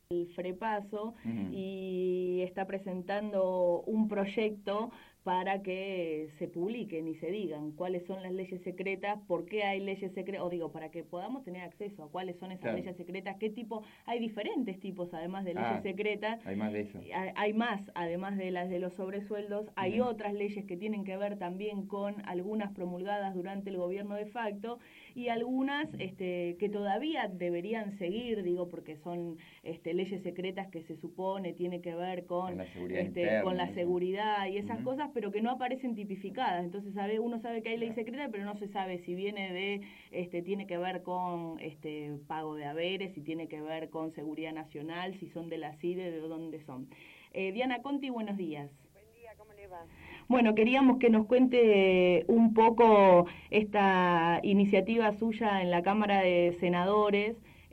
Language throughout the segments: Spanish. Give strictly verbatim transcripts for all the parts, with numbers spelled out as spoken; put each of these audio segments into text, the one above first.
el Frepaso Ujú. y está presentando un proyecto para que se publiquen y se digan cuáles son las leyes secretas, por qué hay leyes secretas, o digo, para que podamos tener acceso a cuáles son esas Claro. leyes secretas, qué tipo, hay diferentes tipos además de leyes Ah, secretas, hay más de eso. hay, hay más, además de las de los sobresueldos, hay Ujú. otras leyes que tienen que ver también con algunas promulgadas durante el gobierno de facto y algunas este, que todavía deberían seguir, digo, porque son este, leyes secretas que se supone tiene que ver con, Con la seguridad este, interna, con la eso. seguridad y esas Ujú. cosas, pero que no aparecen tipificadas. Entonces sabe, uno sabe que hay ley secreta, pero no se sabe si viene de, este, tiene que ver con este pago de haberes, si tiene que ver con seguridad nacional, si son de la C I D E, de dónde son. Eh, Diana Conti, buenos días. Buen día, ¿cómo le va? Bueno, queríamos que nos cuente un poco esta iniciativa suya en la Cámara de Senadores,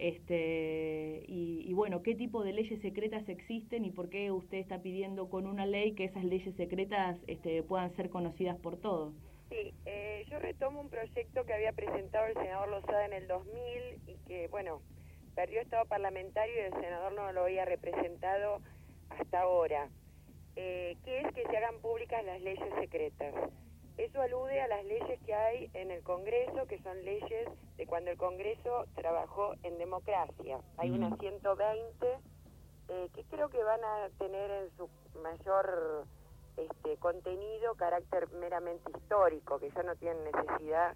este, y, y bueno, qué tipo de leyes secretas existen y por qué usted está pidiendo con una ley que esas leyes secretas este, puedan ser conocidas por todos. Sí, eh, yo retomo un proyecto que había presentado el senador Lozada en el dos mil y que, bueno, perdió estado parlamentario y el senador no lo había representado hasta ahora. Eh, que es que se hagan públicas las leyes secretas. Eso alude a las leyes que hay en el Congreso, que son leyes de cuando el Congreso trabajó en democracia. Hay unas ciento veinte eh, que creo que van a tener en su mayor este, contenido carácter meramente histórico, que ya no tienen necesidad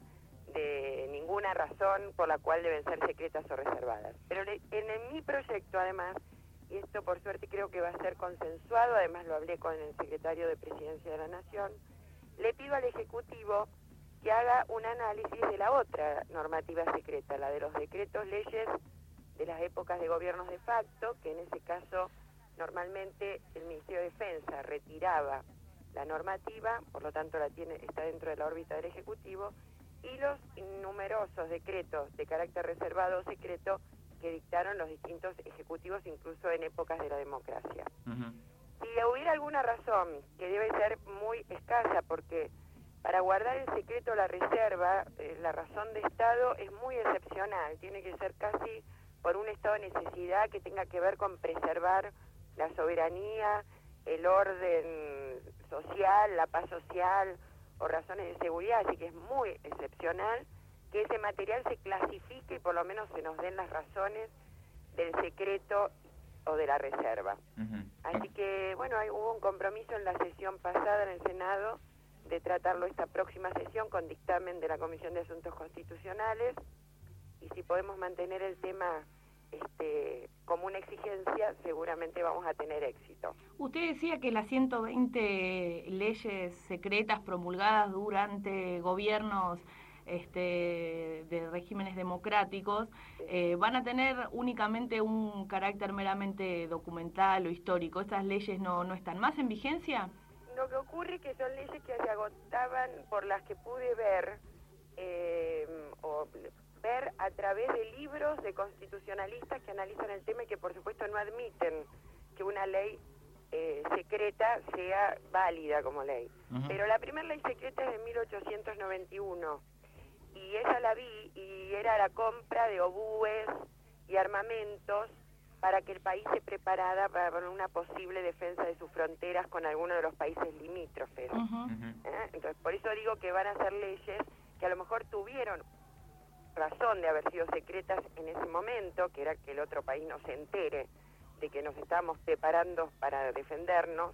de ninguna razón por la cual deben ser secretas o reservadas. Pero en, en mi proyecto, además, y esto por suerte creo que va a ser consensuado, además lo hablé con el secretario de Presidencia de la Nación, le pido al Ejecutivo que haga un análisis de la otra normativa secreta, la de los decretos leyes de las épocas de gobiernos de facto, que en ese caso normalmente el Ministerio de Defensa retiraba la normativa, por lo tanto la tiene, está dentro de la órbita del Ejecutivo, y los numerosos decretos de carácter reservado o secreto que dictaron los distintos ejecutivos, incluso en épocas de la democracia. Uh-huh. Si hubiera alguna razón, que debe ser muy escasa, porque para guardar en secreto la reserva, eh, la razón de Estado es muy excepcional, tiene que ser casi por un estado de necesidad que tenga que ver con preservar la soberanía, el orden social, la paz social o razones de seguridad, así que es muy excepcional que ese material se clasifique y por lo menos se nos den las razones del secreto o de la reserva. Uh-huh. Así que, bueno, hay, hubo un compromiso en la sesión pasada en el Senado de tratarlo esta próxima sesión con dictamen de la Comisión de Asuntos Constitucionales, y si podemos mantener el tema este, como una exigencia, seguramente vamos a tener éxito. Usted decía que las ciento veinte leyes secretas promulgadas durante gobiernos Este, de regímenes democráticos, eh, van a tener únicamente un carácter meramente documental o histórico. ¿Estas leyes no, no están más en vigencia? Lo que ocurre es que son leyes que se agotaban, por las que pude ver, eh, o ver a través de libros de constitucionalistas que analizan el tema y que por supuesto no admiten que una ley eh, secreta sea válida como ley. Uh-huh. Pero la primera ley secreta es de mil ochocientos noventa y uno. Y esa la vi y era la compra de obúes y armamentos para que el país se preparara para una posible defensa de sus fronteras con alguno de los países limítrofes. Uh-huh. ¿Eh? Entonces, por eso digo que van a ser leyes que a lo mejor tuvieron razón de haber sido secretas en ese momento, que era que el otro país no se entere de que nos estábamos preparando para defendernos,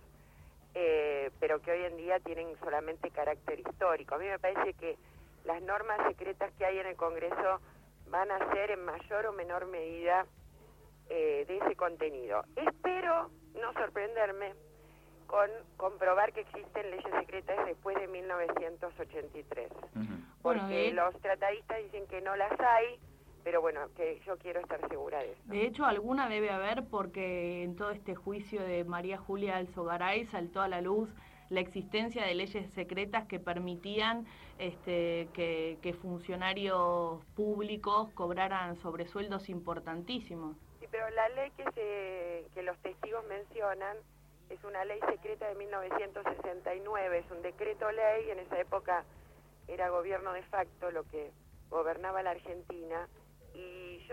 eh, pero que hoy en día tienen solamente carácter histórico. A mí me parece que las normas secretas que hay en el Congreso van a ser en mayor o menor medida eh, de ese contenido. Espero no sorprenderme con comprobar que existen leyes secretas después de mil novecientos ochenta y tres. Uh-huh. Porque bueno, de... los tratadistas dicen que no las hay, pero bueno, que yo quiero estar segura de eso. De hecho, alguna debe haber, porque en todo este juicio de María Julia Alzogaray saltó a la luz la existencia de leyes secretas que permitían este, que, que funcionarios públicos cobraran sobresueldos importantísimos. Sí, pero la ley que, se, que los testigos mencionan es una ley secreta de mil novecientos sesenta y nueve, es un decreto ley, en esa época era gobierno de facto lo que gobernaba la Argentina, y yo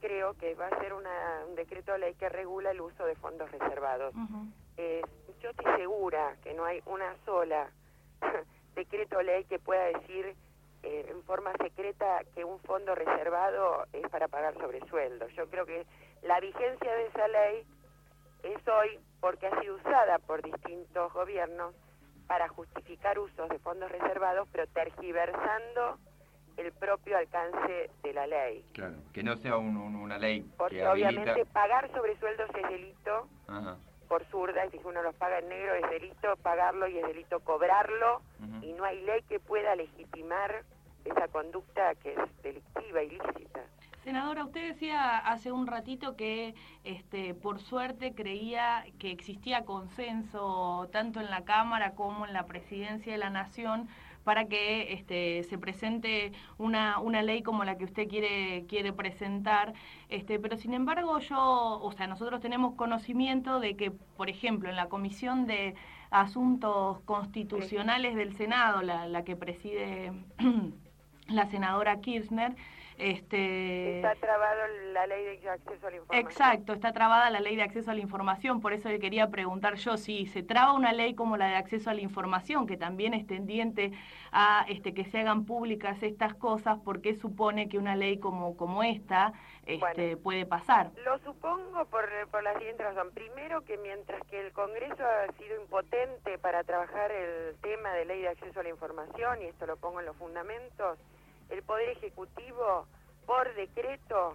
creo que va a ser una, un decreto de ley que regula el uso de fondos reservados. Uh-huh. eh, yo estoy segura que no hay una sola decreto de ley que pueda decir eh, en forma secreta que un fondo reservado es para pagar sobresueldos. Yo creo que la vigencia de esa ley es hoy porque ha sido usada por distintos gobiernos para justificar usos de fondos reservados, pero tergiversando el propio alcance de la ley. Claro, que no sea un, un, una ley porque que habilita... obviamente pagar sobresueldos es delito. Ajá. Por zurda, y si uno los paga en negro es delito pagarlo y es delito cobrarlo, uh-huh. y no hay ley que pueda legitimar esa conducta que es delictiva, ilícita. Senadora, usted decía hace un ratito que este, por suerte creía que existía consenso tanto en la Cámara como en la Presidencia de la Nación para que este, se presente una, una ley como la que usted quiere, quiere presentar, este, pero sin embargo yo, o sea, nosotros tenemos conocimiento de que, por ejemplo, en la Comisión de Asuntos Constitucionales del Senado, la, la que preside la senadora Kirchner, Este... Está trabado la ley de acceso a la información. Exacto, está trabada la ley de acceso a la información, por eso le quería preguntar yo si se traba una ley como la de acceso a la información, que también es tendiente a este, que se hagan públicas estas cosas, ¿por qué supone que una ley como, como esta este, bueno, puede pasar? Lo supongo por, por la siguiente razón. Primero, que mientras que el Congreso ha sido impotente para trabajar el tema de ley de acceso a la información, y esto lo pongo en los fundamentos, el Poder Ejecutivo, por decreto,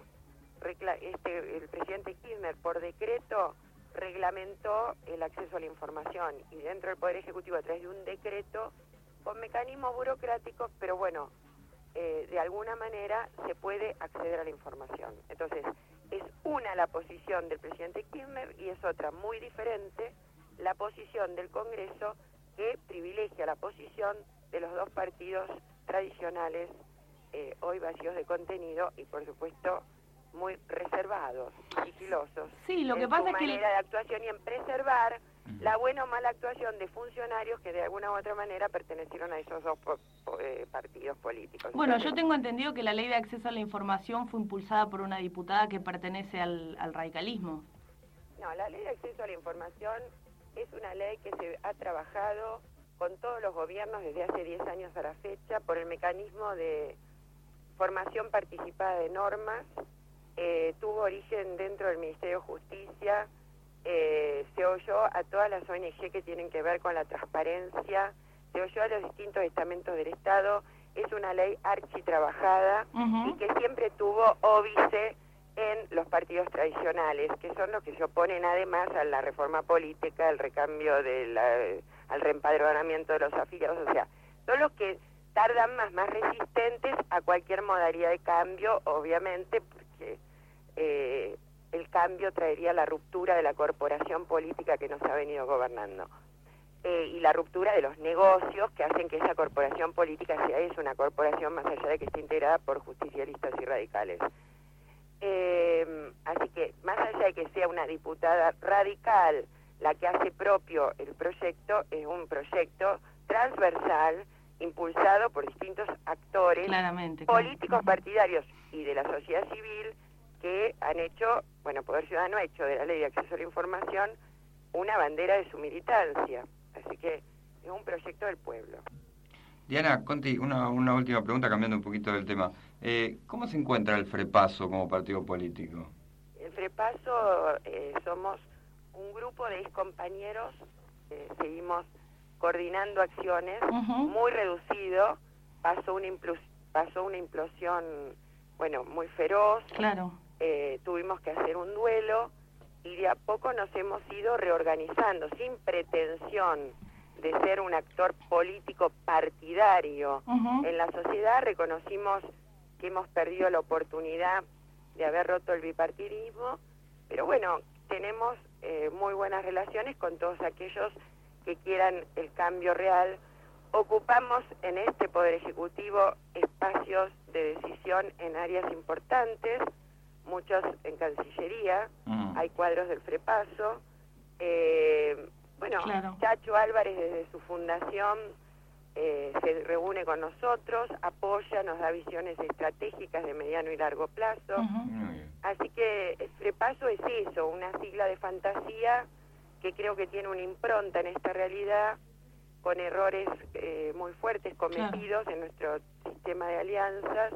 este, el presidente Kirchner, por decreto, reglamentó el acceso a la información. Y dentro del Poder Ejecutivo, a través de un decreto, con mecanismos burocráticos, pero bueno, eh, de alguna manera se puede acceder a la información. Entonces, es una la posición del presidente Kirchner y es otra muy diferente la posición del Congreso, que privilegia la posición de los dos partidos tradicionales, Eh, hoy vacíos de contenido y por supuesto muy reservados, sigilosos. Sí, lo que en pasa su es que manera de actuación y en preservar uh-huh. la buena o mala actuación de funcionarios que de alguna u otra manera pertenecieron a esos dos po- po- eh, partidos políticos. Bueno, Entonces, yo tengo entendido que la ley de acceso a la información fue impulsada por una diputada que pertenece al, al radicalismo. No, la ley de acceso a la información es una ley que se ha trabajado con todos los gobiernos desde hace diez años a la fecha por el mecanismo de formación participada de normas, eh, tuvo origen dentro del Ministerio de Justicia, eh, se oyó a todas las O N G que tienen que ver con la transparencia, se oyó a los distintos estamentos del Estado, es una ley architrabajada uh-huh. y que siempre tuvo óbice en los partidos tradicionales, que son los que se oponen además a la reforma política, al recambio, de la, al reempadronamiento de los afiliados, o sea, son los que tardan más, más resistentes a cualquier modalidad de cambio, obviamente, porque eh, el cambio traería la ruptura de la corporación política que nos ha venido gobernando. Eh, y la ruptura de los negocios que hacen que esa corporación política sea es una corporación más allá de que esté integrada por justicialistas y radicales. Eh, así que, más allá de que sea una diputada radical la que hace propio el proyecto, es un proyecto transversal, impulsado por distintos actores Claramente, políticos, claro. partidarios y de la sociedad civil que han hecho, bueno, Poder Ciudadano ha hecho de la ley de acceso a la información una bandera de su militancia. Así que es un proyecto del pueblo. Diana, Conti, una, una última pregunta cambiando un poquito del tema. Eh, ¿Cómo se encuentra el FREPASO como partido político? El FREPASO eh, somos un grupo de excompañeros, eh, seguimos coordinando acciones, uh-huh. muy reducido, pasó una, implos, pasó una implosión, bueno, muy feroz, claro. eh, tuvimos que hacer un duelo y de a poco nos hemos ido reorganizando, sin pretensión de ser un actor político partidario. Uh-huh. En la sociedad reconocimos que hemos perdido la oportunidad de haber roto el bipartidismo, pero bueno, tenemos eh, muy buenas relaciones con todos aquellos que quieran el cambio real. Ocupamos en este Poder Ejecutivo espacios de decisión en áreas importantes, muchos en Cancillería, uh-huh. hay cuadros del FREPASO, eh, bueno, claro. Chacho Álvarez desde su fundación eh, se reúne con nosotros, apoya, nos da visiones estratégicas de mediano y largo plazo. Uh-huh. Así que el FREPASO es eso, una sigla de fantasía que creo que tiene una impronta en esta realidad, con errores eh, muy fuertes cometidos claro. en nuestro sistema de alianzas,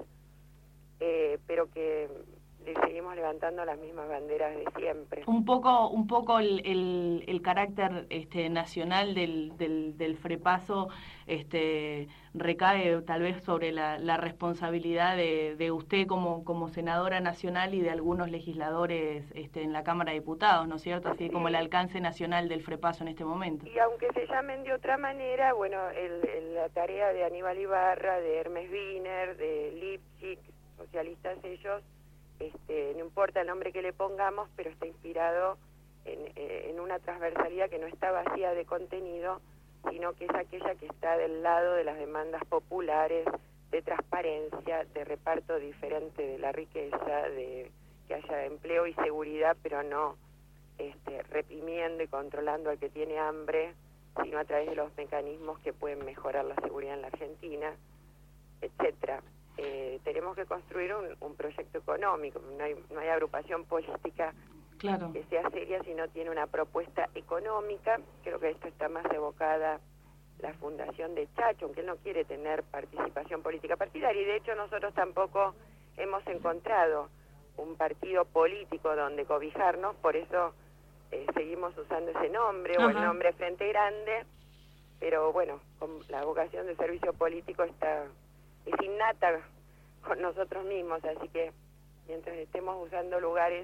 eh, pero que le seguimos levantando las mismas banderas de siempre. Un poco, un poco el, el, el carácter este, nacional del, del, del FREPASO este, recae tal vez sobre la, la responsabilidad de, de usted como, como senadora nacional y de algunos legisladores este, en la Cámara de Diputados, ¿no es cierto? Así sí. como el alcance nacional del FREPASO en este momento. Y aunque se llamen de otra manera, bueno, el, el, la tarea de Aníbal Ibarra, de Hermes Wiener, de Lipschitz, socialistas ellos, Este, no importa el nombre que le pongamos, pero está inspirado en, en una transversalidad que no está vacía de contenido, sino que es aquella que está del lado de las demandas populares, de transparencia, de reparto diferente de la riqueza, de que haya empleo y seguridad, pero no este, reprimiendo y controlando al que tiene hambre, sino a través de los mecanismos que pueden mejorar la seguridad en la Argentina, etcétera. Eh, tenemos que construir un, un proyecto económico, no hay, no hay agrupación política claro. que sea seria si no tiene una propuesta económica. Creo que esto está más evocada la fundación de Chacho, aunque él no quiere tener participación política partidaria, y de hecho nosotros tampoco hemos encontrado un partido político donde cobijarnos, por eso eh, seguimos usando ese nombre, Ajá. o el nombre Frente Grande, pero bueno, con la vocación de servicio político está... es innata con nosotros mismos, así que mientras estemos usando lugares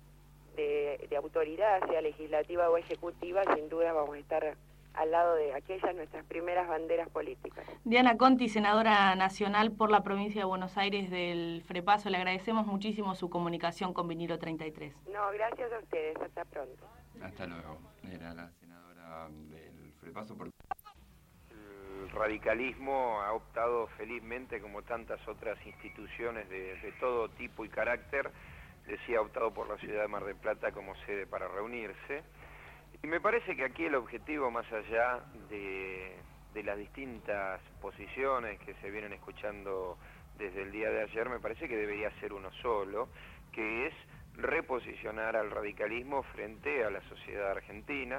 de, de autoridad, sea legislativa o ejecutiva, sin duda vamos a estar al lado de aquellas nuestras primeras banderas políticas. Diana Conti, senadora nacional por la provincia de Buenos Aires del FREPASO, le agradecemos muchísimo su comunicación con Vinilo treinta y tres. No, gracias a ustedes, hasta pronto. Hasta luego. Era la senadora del FREPASO por... El radicalismo ha optado felizmente, como tantas otras instituciones de, de todo tipo y carácter, decía, ha optado por la ciudad de Mar del Plata como sede para reunirse. Y me parece que aquí el objetivo, más allá de, de las distintas posiciones que se vienen escuchando desde el día de ayer, me parece que debería ser uno solo, que es reposicionar al radicalismo frente a la sociedad argentina,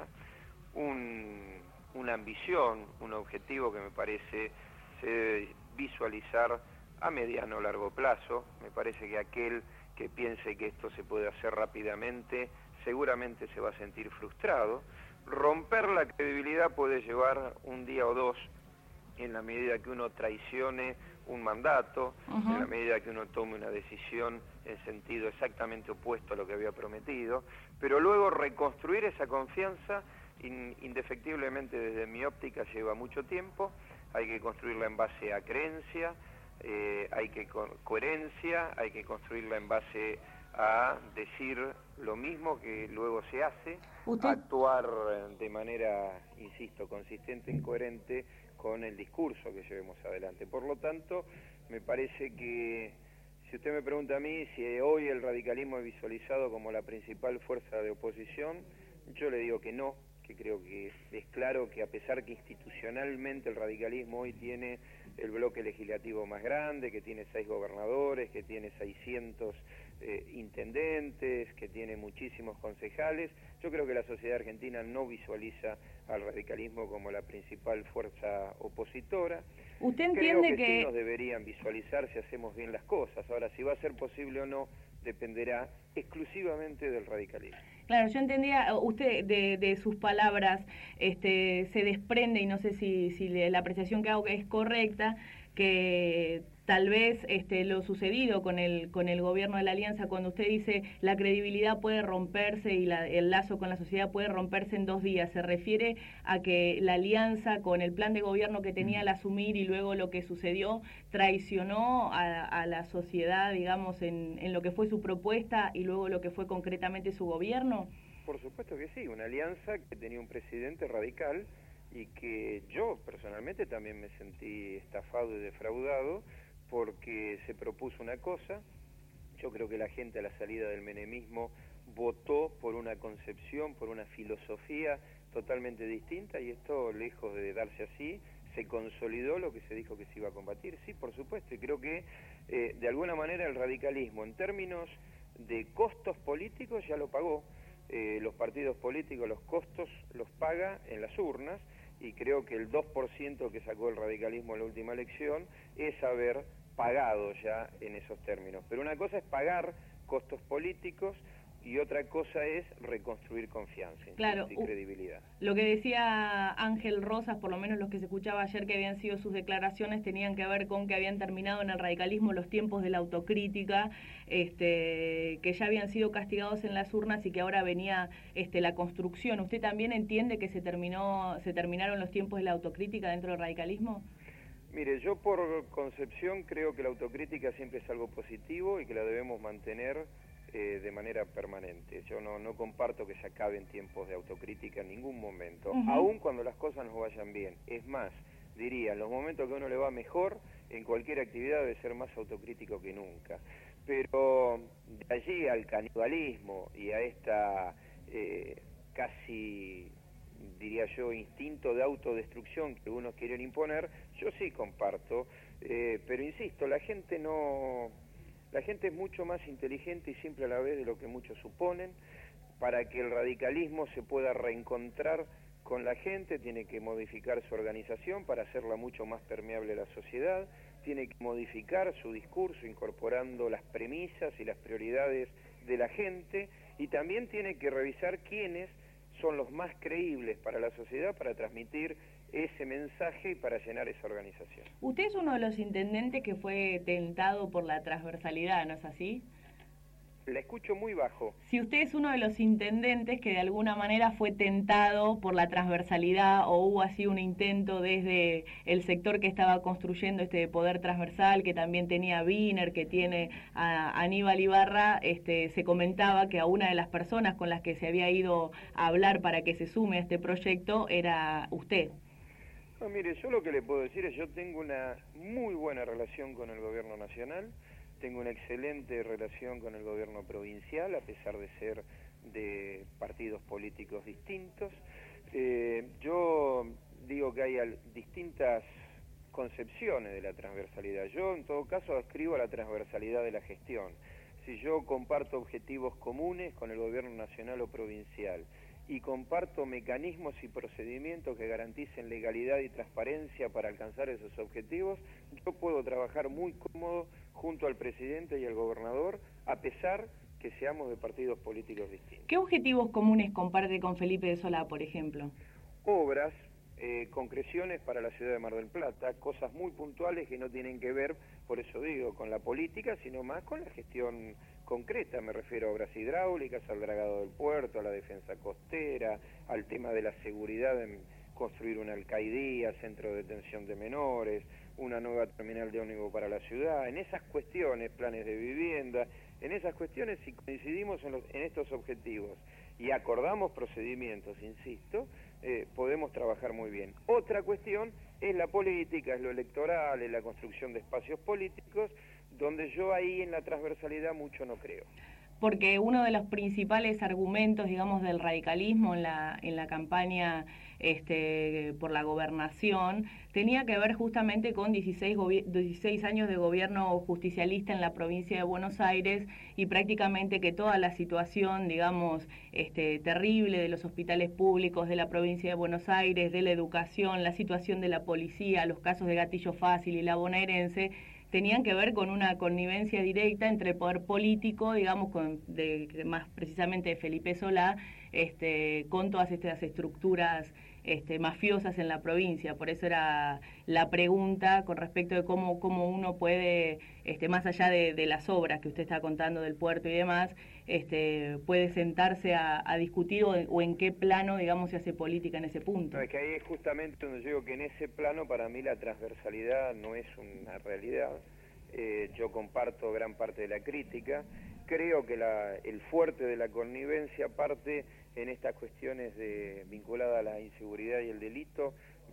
un... una ambición, un objetivo que me parece se debe visualizar a mediano o largo plazo. Me parece que aquel que piense que esto se puede hacer rápidamente seguramente se va a sentir frustrado. Romper la credibilidad puede llevar un día o dos en la medida que uno traicione un mandato, uh-huh. en la medida que uno tome una decisión en sentido exactamente opuesto a lo que había prometido, pero luego reconstruir esa confianza indefectiblemente desde mi óptica lleva mucho tiempo. Hay que construirla en base a creencia, eh, hay que co coherencia, hay que construirla en base a decir lo mismo que luego se hace, ¿Usted? actuar de manera, insisto, consistente y coherente con el discurso que llevemos adelante. Por lo tanto, me parece que, si usted me pregunta a mí si hoy el radicalismo es visualizado como la principal fuerza de oposición, yo le digo que no, que creo que es claro que a pesar que institucionalmente el radicalismo hoy tiene el bloque legislativo más grande, que tiene seis gobernadores, que tiene seiscientos eh, intendentes, que tiene muchísimos concejales, yo creo que la sociedad argentina no visualiza al radicalismo como la principal fuerza opositora. ¿Usted entiende creo que, que sí nos deberían visualizar si hacemos bien las cosas? Ahora, si va a ser posible o no, dependerá exclusivamente del radicalismo. Claro, yo entendía, usted de, de sus palabras este, se desprende, y no sé si, si la apreciación que hago es correcta, que tal vez este, lo sucedido con el, con el gobierno de la Alianza, cuando usted dice la credibilidad puede romperse y la, el lazo con la sociedad puede romperse en dos días, ¿se refiere a que la Alianza con el plan de gobierno que tenía al asumir y luego lo que sucedió traicionó a, a la sociedad, digamos, en, en lo que fue su propuesta y luego lo que fue concretamente su gobierno? Por supuesto que sí, una alianza que tenía un presidente radical y que yo personalmente también me sentí estafado y defraudado, porque se propuso una cosa. Yo creo que la gente a la salida del menemismo votó por una concepción, por una filosofía totalmente distinta, y esto, lejos de darse así, ¿Se consolidó lo que se dijo que se iba a combatir? Sí, por supuesto, y creo que eh, de alguna manera el radicalismo en términos de costos políticos ya lo pagó. Eh, los partidos políticos los costos los paga en las urnas, y creo que el dos por ciento que sacó el radicalismo en la última elección es haber pagado ya en esos términos. Pero una cosa es pagar costos políticos y otra cosa es reconstruir confianza, claro, y credibilidad. Lo que decía Ángel Rosas, por lo menos los que se escuchaba ayer que habían sido sus declaraciones, tenían que ver con que habían terminado en el radicalismo los tiempos de la autocrítica, este, que ya habían sido castigados en las urnas y que ahora venía este, la construcción. ¿Usted también entiende que se terminó, se terminaron los tiempos de la autocrítica dentro del radicalismo? Mire, yo por concepción creo que la autocrítica siempre es algo positivo y que la debemos mantener eh, de manera permanente. Yo no, no comparto que se acaben tiempos de autocrítica en ningún momento, uh-huh. aun cuando las cosas nos vayan bien. Es más, diría, en los momentos que a uno le va mejor, en cualquier actividad debe ser más autocrítico que nunca. Pero de allí al canibalismo y a esta eh, casi, diría yo, instinto de autodestrucción que algunos quieren imponer, yo sí comparto, eh, pero insisto, la gente no, la gente es mucho más inteligente y simple a la vez de lo que muchos suponen. Para que el radicalismo se pueda reencontrar con la gente, tiene que modificar su organización para hacerla mucho más permeable a la sociedad, tiene que modificar su discurso incorporando las premisas y las prioridades de la gente, y también tiene que revisar quiénes son los más creíbles para la sociedad para transmitir ese mensaje y para llenar esa organización. Usted es uno de los intendentes que fue tentado por la transversalidad, ¿no es así? La escucho muy bajo. Si usted es uno de los intendentes que de alguna manera fue tentado por la transversalidad, o hubo así un intento desde el sector que estaba construyendo este poder transversal, que también tenía Wiener, que tiene a Aníbal Ibarra, este, se comentaba que a una de las personas con las que se había ido a hablar para que se sume a este proyecto era usted. No, mire, yo lo que le puedo decir es yo tengo una muy buena relación con el gobierno nacional, tengo una excelente relación con el gobierno provincial, a pesar de ser de partidos políticos distintos. Eh, yo digo que hay al, distintas concepciones de la transversalidad. Yo, en todo caso, adscribo la transversalidad de la gestión. Si yo comparto objetivos comunes con el gobierno nacional o provincial y comparto mecanismos y procedimientos que garanticen legalidad y transparencia para alcanzar esos objetivos, yo puedo trabajar muy cómodo junto al presidente y al gobernador, a pesar que seamos de partidos políticos distintos. ¿Qué objetivos comunes comparte con Felipe de Solá, por ejemplo? Obras, eh, concreciones para la ciudad de Mar del Plata, cosas muy puntuales que no tienen que ver, por eso digo, con la política, sino más con la gestión concreta. Me refiero a obras hidráulicas, al dragado del puerto, a la defensa costera, al tema de la seguridad en construir una alcaidía, centro de detención de menores, una nueva terminal de ómnibus para la ciudad. En esas cuestiones, planes de vivienda, en esas cuestiones, si coincidimos en, los, en estos objetivos y acordamos procedimientos, insisto, eh, podemos trabajar muy bien. Otra cuestión es la política, es lo electoral, es la construcción de espacios políticos, donde yo ahí en la transversalidad mucho no creo. Porque uno de los principales argumentos, digamos, del radicalismo en la en la campaña este, por la gobernación tenía que ver justamente con dieciséis, dieciséis años de gobierno justicialista en la provincia de Buenos Aires, y prácticamente que toda la situación, digamos, este, terrible de los hospitales públicos de la provincia de Buenos Aires, de la educación, la situación de la policía, los casos de Gatillo Fácil y la bonaerense, tenían que ver con una connivencia directa entre el poder político, digamos, con, de, más precisamente de Felipe Solá, este, con todas estas estructuras este, mafiosas en la provincia. Por eso era la pregunta con respecto de cómo, cómo uno puede, este, más allá de, de las obras que usted está contando del puerto y demás, este, puede sentarse a, a discutir o, o en qué plano, digamos, se hace política en ese punto. No, es que ahí es justamente donde yo digo que en ese plano para mí la transversalidad no es una realidad. Eh, yo comparto gran parte de la crítica. Creo que la, el fuerte de la connivencia parte en estas cuestiones de, vinculadas a la inseguridad y el delito,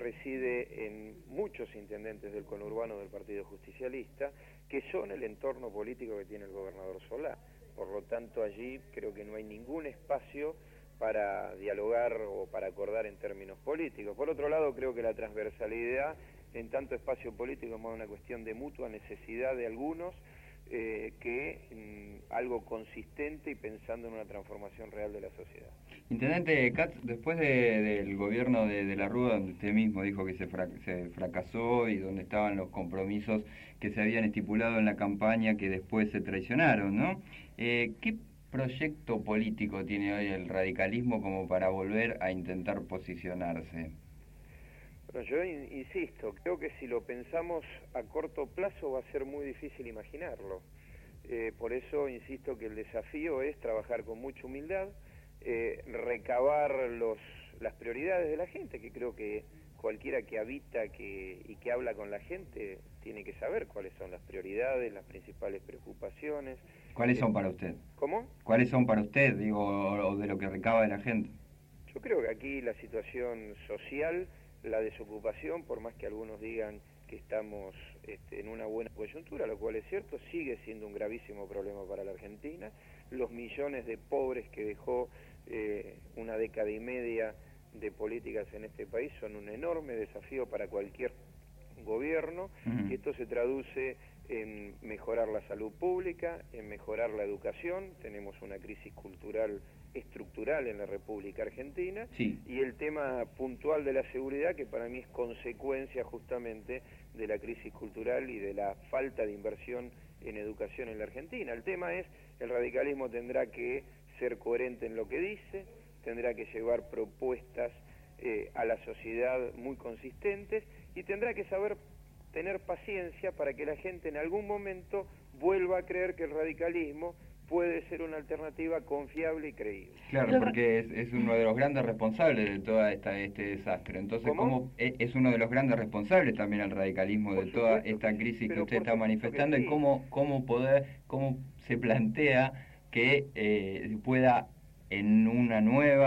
reside en muchos intendentes del conurbano del Partido Justicialista, que son el entorno político que tiene el gobernador Solá. Por lo tanto, allí creo que no hay ningún espacio para dialogar o para acordar en términos políticos. Por otro lado, creo que la transversalidad en tanto espacio político como una cuestión de mutua necesidad de algunos, eh, que mm, algo consistente y pensando en una transformación real de la sociedad. Intendente Katz, después de, del gobierno de, de la Rúa, donde usted mismo dijo que se, fra se fracasó y donde estaban los compromisos que se habían estipulado en la campaña que después se traicionaron, ¿no? Eh, ¿Qué proyecto político tiene hoy el radicalismo como para volver a intentar posicionarse? Bueno, yo in insisto, creo que si lo pensamos a corto plazo va a ser muy difícil imaginarlo. Eh, por eso insisto que el desafío es trabajar con mucha humildad, eh, recabar los, las prioridades de la gente, que creo que cualquiera que habita que, y que habla con la gente tiene que saber cuáles son las prioridades, las principales preocupaciones. ¿Cuáles son para usted? ¿Cómo? ¿Cuáles son para usted, digo, o de lo que recaba de la gente? Yo creo que aquí la situación social, la desocupación, por más que algunos digan que estamos este, en una buena coyuntura, lo cual es cierto, sigue siendo un gravísimo problema para la Argentina. Los millones de pobres que dejó eh, una década y media de políticas en este país son un enorme desafío para cualquier gobierno, uh-huh. y esto se traduce en mejorar la salud pública, en mejorar la educación. Tenemos una crisis cultural estructural en la República Argentina, sí. y el tema puntual de la seguridad, que para mí es consecuencia justamente de la crisis cultural y de la falta de inversión en educación en la Argentina. El tema es, el radicalismo tendrá que ser coherente en lo que dice, tendrá que llevar propuestas eh, a la sociedad muy consistentes, y tendrá que saber tener paciencia para que la gente en algún momento vuelva a creer que el radicalismo puede ser una alternativa confiable y creíble. Claro, porque es, es uno de los grandes responsables de toda esta este desastre. Entonces, ¿cómo? ¿cómo es, es uno de los grandes responsables también el radicalismo por de supuesto, toda esta crisis que usted está manifestando, sí. y cómo cómo poder cómo se plantea que eh, pueda en una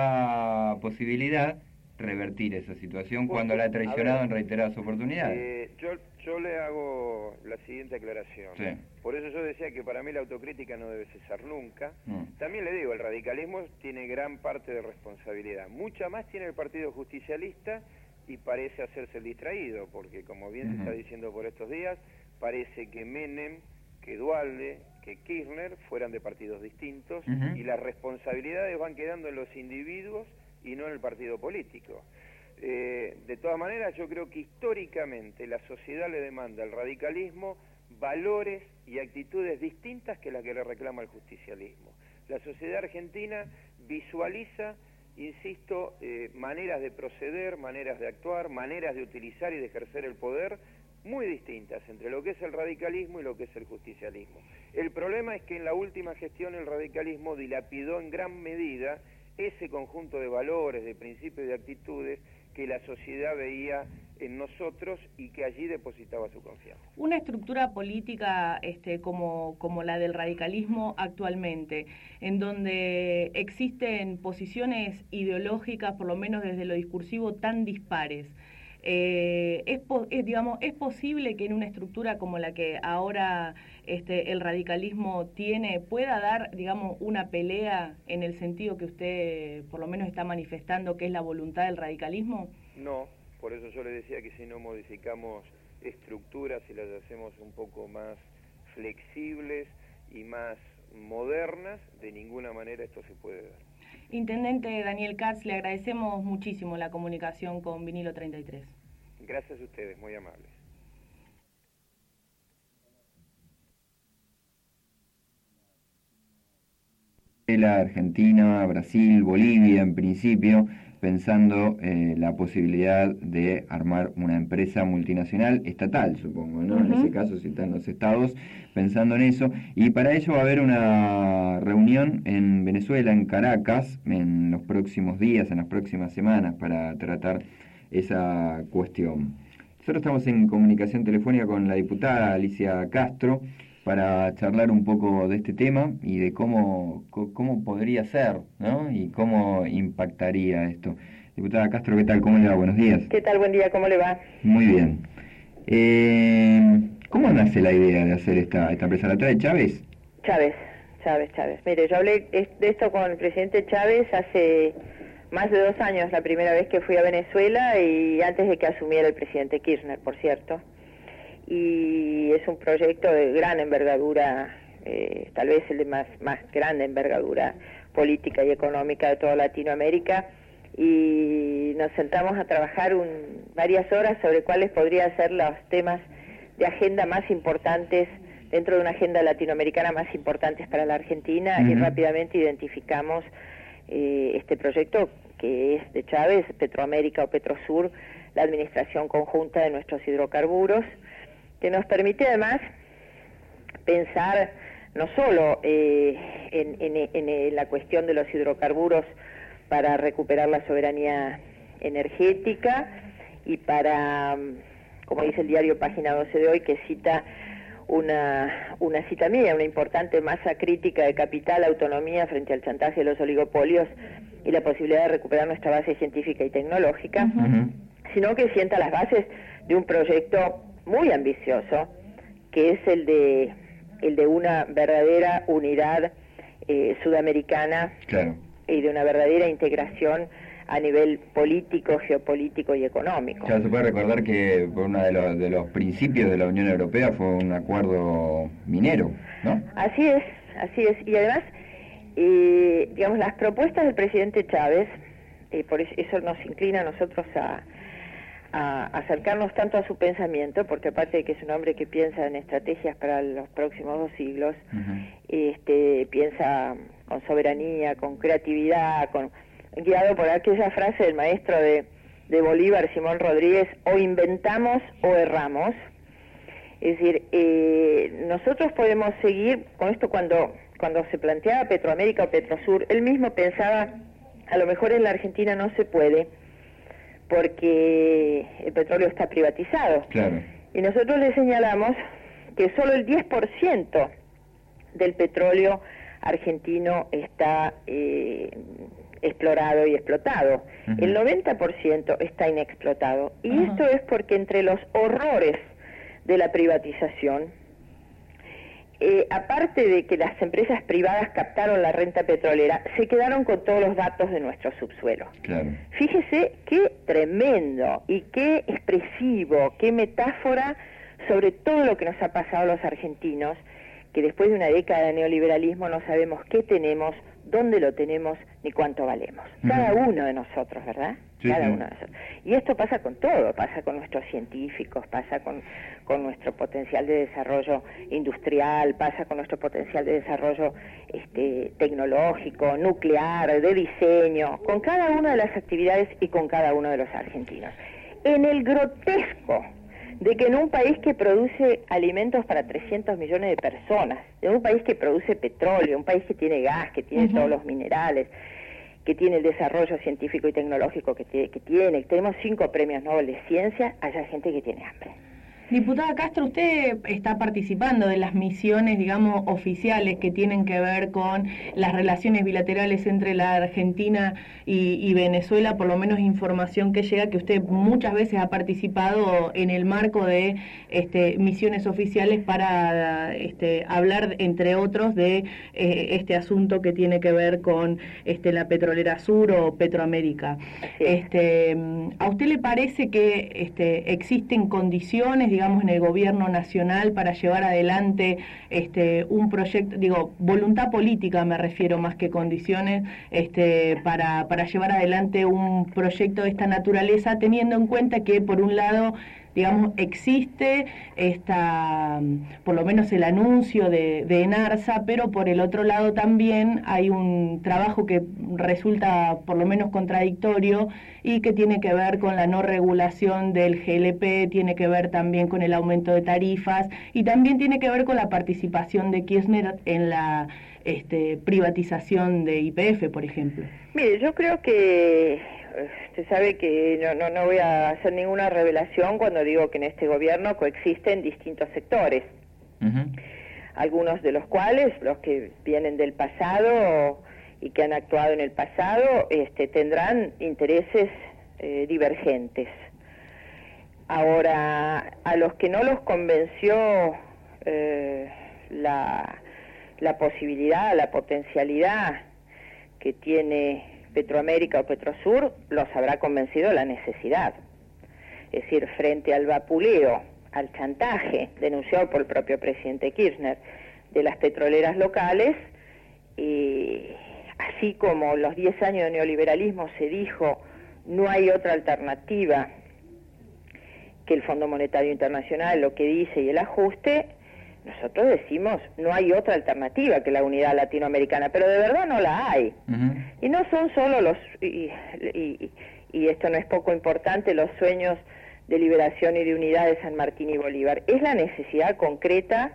nueva posibilidad revertir esa situación pues, cuando la ha traicionado ver, en reiteradas oportunidades. Eh, yo, yo le hago la siguiente aclaración. Sí. Por eso yo decía que para mí la autocrítica no debe cesar nunca. Mm. También le digo, el radicalismo tiene gran parte de responsabilidad. Mucha más tiene el Partido Justicialista y parece hacerse el distraído, porque como bien uh-huh. se está diciendo por estos días, parece que Menem, que Duhalde, que Kirchner fueran de partidos distintos, uh-huh. y las responsabilidades van quedando en los individuos y no en el partido político. Eh, de todas maneras, yo creo que históricamente la sociedad le demanda al radicalismo valores y actitudes distintas que las que le reclama el justicialismo. La sociedad argentina visualiza, insisto, eh, maneras de proceder, maneras de actuar, maneras de utilizar y de ejercer el poder muy distintas entre lo que es el radicalismo y lo que es el justicialismo. El problema es que en la última gestión el radicalismo dilapidó en gran medida ese conjunto de valores, de principios y de actitudes que la sociedad veía en nosotros y que allí depositaba su confianza. Una estructura política este, como, como la del radicalismo actualmente, en donde existen posiciones ideológicas, por lo menos desde lo discursivo, tan dispares, Eh, es, es, digamos, ¿es posible que en una estructura como la que ahora este, el radicalismo tiene pueda dar, digamos, una pelea en el sentido que usted por lo menos está manifestando, que es la voluntad del radicalismo? No, por eso yo le decía que si no modificamos estructuras y las hacemos un poco más flexibles y más modernas, de ninguna manera esto se puede dar. Intendente Daniel Katz, le agradecemos muchísimo la comunicación con Vinilo treinta y tres. Gracias a ustedes, muy amables. La Argentina, Brasil, Bolivia, en principio, pensando eh, la posibilidad de armar una empresa multinacional estatal, supongo, ¿no? Uh-huh. En ese caso, si están los estados pensando en eso, y para ello va a haber una reunión en Venezuela, en Caracas, en los próximos días, en las próximas semanas, para tratar esa cuestión. Nosotros estamos en comunicación telefónica con la diputada Alicia Castro para charlar un poco de este tema y de cómo, cómo podría ser, ¿no? Y cómo impactaría esto. Diputada Castro, ¿qué tal? ¿Cómo le va? Buenos días. ¿Qué tal? Buen día, ¿cómo le va? Muy bien. Eh, ¿Cómo nace la idea de hacer esta, esta empresa? ¿La trae Chávez? Chávez, Chávez, Chávez. Mire, yo hablé de esto con el presidente Chávez hace más de dos años la primera vez que fui a Venezuela y antes de que asumiera el presidente Kirchner, por cierto. Y es un proyecto de gran envergadura, eh, tal vez el de más, más grande envergadura política y económica de toda Latinoamérica, y nos sentamos a trabajar un, varias horas sobre cuáles podrían ser los temas de agenda más importantes dentro de una agenda latinoamericana más importantes para la Argentina. Uh-huh. Y rápidamente identificamos eh, este proyecto que es de Chávez, Petroamérica o Petrosur, la administración conjunta de nuestros hidrocarburos, que nos permite además pensar no solo eh, en, en, en la cuestión de los hidrocarburos para recuperar la soberanía energética y para, como dice el diario Página doce de hoy, que cita una, una cita mía, una importante masa crítica de capital, autonomía frente al chantaje de los oligopolios y la posibilidad de recuperar nuestra base científica y tecnológica, uh-huh. sino que sienta las bases de un proyecto muy ambicioso, que es el de el de una verdadera unidad eh, sudamericana, claro. y de una verdadera integración a nivel político, geopolítico y económico. Ya se puede recordar que por uno de los, de los principios de la Unión Europea fue un acuerdo minero, ¿no? Así es, así es. Y además, eh, digamos, las propuestas del presidente Chávez, eh, por eso, eso nos inclina a nosotros a, a acercarnos tanto a su pensamiento, porque aparte de que es un hombre que piensa en estrategias para los próximos dos siglos, uh-huh. este, piensa con soberanía, con creatividad, con guiado por aquella frase del maestro de, de Bolívar, Simón Rodríguez, o inventamos o erramos. Es decir, eh, nosotros podemos seguir con esto cuando, cuando se planteaba Petroamérica o Petrosur, él mismo pensaba, a lo mejor en la Argentina no se puede, porque el petróleo está privatizado. Claro. Y nosotros le señalamos que solo el diez por ciento del petróleo argentino está eh, explorado y explotado. Uh-huh. El noventa por ciento está inexplotado. Y uh-huh. esto es porque entre los horrores de la privatización, eh, aparte de que las empresas privadas captaron la renta petrolera, se quedaron con todos los datos de nuestro subsuelo. Claro. Fíjese qué tremendo y qué expresivo, qué metáfora sobre todo lo que nos ha pasado a los argentinos, que después de una década de neoliberalismo no sabemos qué tenemos, dónde lo tenemos, ni cuánto valemos. Cada uh-huh. uno de nosotros, ¿verdad? Sí, Cada sí. uno de nosotros. Y esto pasa con todo, pasa con nuestros científicos, pasa con, con nuestro potencial de desarrollo industrial, pasa con nuestro potencial de desarrollo este, tecnológico, nuclear, de diseño, con cada una de las actividades y con cada uno de los argentinos. En el grotesco de que en un país que produce alimentos para trescientos millones de personas, en un país que produce petróleo, un país que tiene gas, que tiene uh-huh. todos los minerales, que tiene el desarrollo científico y tecnológico que, tiene, que tiene, tenemos cinco premios Nobel de ciencia, haya gente que tiene hambre. Diputada Castro, usted está participando de las misiones, digamos, oficiales que tienen que ver con las relaciones bilaterales entre la Argentina y, y Venezuela, por lo menos información que llega, que usted muchas veces ha participado en el marco de este, misiones oficiales para este, hablar, entre otros, de eh, este asunto que tiene que ver con este, la Petrolera Sur o Petroamérica. Este, ¿a usted le parece que este, existen condiciones, digamos, en el gobierno nacional para llevar adelante este un proyecto, digo, voluntad política me refiero más que condiciones, este para, para llevar adelante un proyecto de esta naturaleza, teniendo en cuenta que por un lado, digamos, existe esta, por lo menos el anuncio de, de ENARSA, pero por el otro lado también hay un trabajo que resulta por lo menos contradictorio y que tiene que ver con la no regulación del G L P, tiene que ver también con el aumento de tarifas y también tiene que ver con la participación de Kirchner en la este, privatización de Y P F, por ejemplo. Mire, yo creo que usted sabe que no, no, no voy a hacer ninguna revelación cuando digo que en este gobierno coexisten distintos sectores, uh-huh. algunos de los cuales, los que vienen del pasado y que han actuado en el pasado, este, tendrán intereses eh, divergentes. Ahora, a los que no los convenció eh, la, la posibilidad, la potencialidad que tiene Petroamérica o Petrosur los habrá convencido la necesidad. Es decir, frente al vapuleo, al chantaje denunciado por el propio presidente Kirchner de las petroleras locales, eh, así como los diez años de neoliberalismo se dijo no hay otra alternativa que el Fondo Monetario Internacional, lo que dice y el ajuste, nosotros decimos no hay otra alternativa que la unidad latinoamericana, pero de verdad no la hay. Uh-huh. Y no son solo los, y, y, y esto no es poco importante, los sueños de liberación y de unidad de San Martín y Bolívar, es la necesidad concreta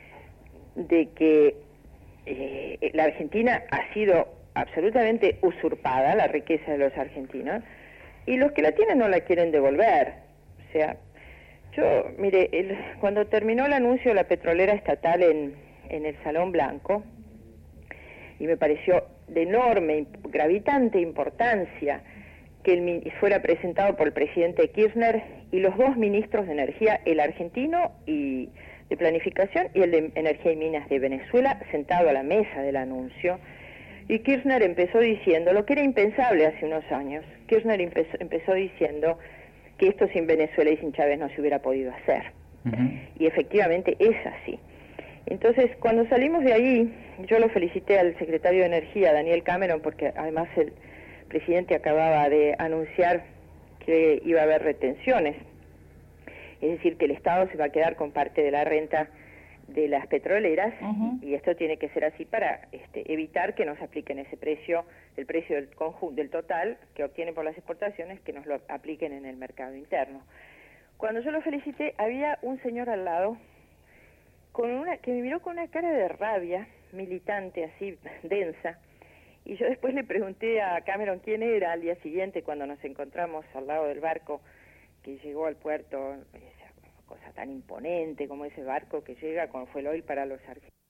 de que eh, la Argentina ha sido absolutamente usurpada, la riqueza de los argentinos, y los que la tienen no la quieren devolver. O sea, yo, mire, el, cuando terminó el anuncio de la petrolera estatal en, en el Salón Blanco, y me pareció de enorme, gravitante importancia que el, fuera presentado por el presidente Kirchner y los dos ministros de Energía, el argentino y de Planificación y el de Energía y Minas de Venezuela, sentado a la mesa del anuncio, y Kirchner empezó diciendo lo que era impensable hace unos años. Kirchner empezó, empezó diciendo que esto sin Venezuela y sin Chávez no se hubiera podido hacer. Uh-huh. Y efectivamente es así. Entonces, cuando salimos de ahí, yo lo felicité al secretario de Energía, Daniel Cameron, porque además el presidente acababa de anunciar que iba a haber retenciones, es decir, que el Estado se va a quedar con parte de la renta de las petroleras, uh-huh. y esto tiene que ser así para este, evitar que nos apliquen ese precio, el precio del conjunto, del total que obtienen por las exportaciones, que nos lo apliquen en el mercado interno. Cuando yo lo felicité, había un señor al lado con una que me miró con una cara de rabia, militante así, densa, y yo después le pregunté a Cameron quién era al día siguiente cuando nos encontramos al lado del barco que llegó al puerto, esa cosa tan imponente como ese barco que llega con fuel oil para los argentinos.